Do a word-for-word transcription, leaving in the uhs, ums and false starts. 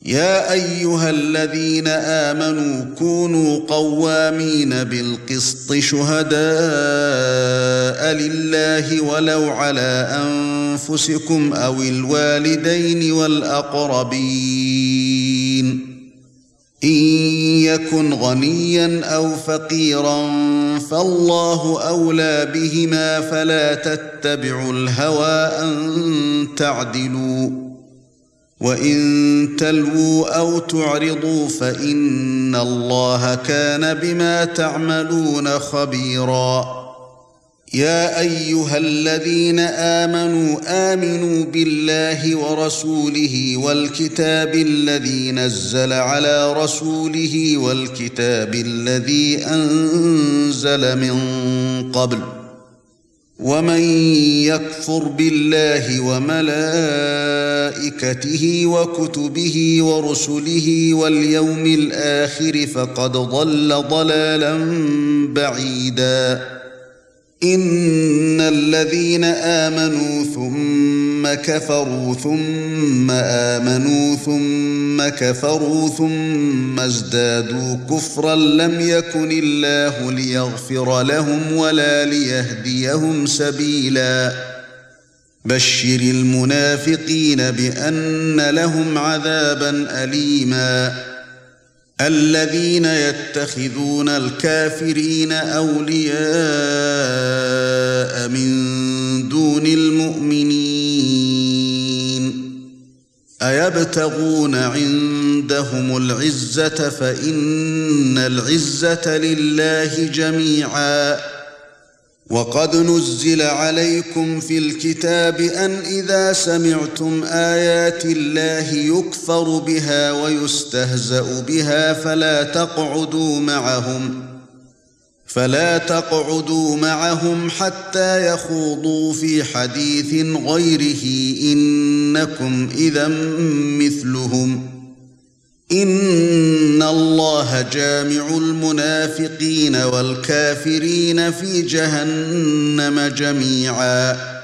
يا ايها الذين آمنوا كونوا قوامين بالقسط شهداء لله ولو على انفسكم او الوالدين والاقربين إن يكن غنيا أو فقيرا فالله أولى بهما فلا تتبعوا الهوى أن تعدلوا وإن تلووا أو تعرضوا فإن الله كان بما تعملون خبيرا يا أيها الذين آمنوا آمنوا بالله ورسوله والكتاب الذي نزل على رسوله والكتاب الذي أنزل من قبل ومن يكفر بالله وملائكته وكتبه ورسله واليوم الآخر فقد ضل ضلالا بعيدا إن الذين آمنوا ثم كفروا ثم آمنوا ثم كفروا ثم ازدادوا كفرا لم يكن الله ليغفر لهم ولا ليهديهم سبيلا بشر المنافقين بأن لهم عذابا أليما الذين يتخذون الكافرين أولياء من دون المؤمنين أيبتغون عندهم العزة فإن العزة لله جميعا وقد نزل عليكم في الكتاب أن إذا سمعتم آيات الله يكفر بها ويستهزأ بها فلا تقعدوا معهم فلا تقعدوا معهم حتى يخوضوا في حديث غيره إنكم إذا مثلهم إن الله جامع المنافقين والكافرين في جهنم جميعا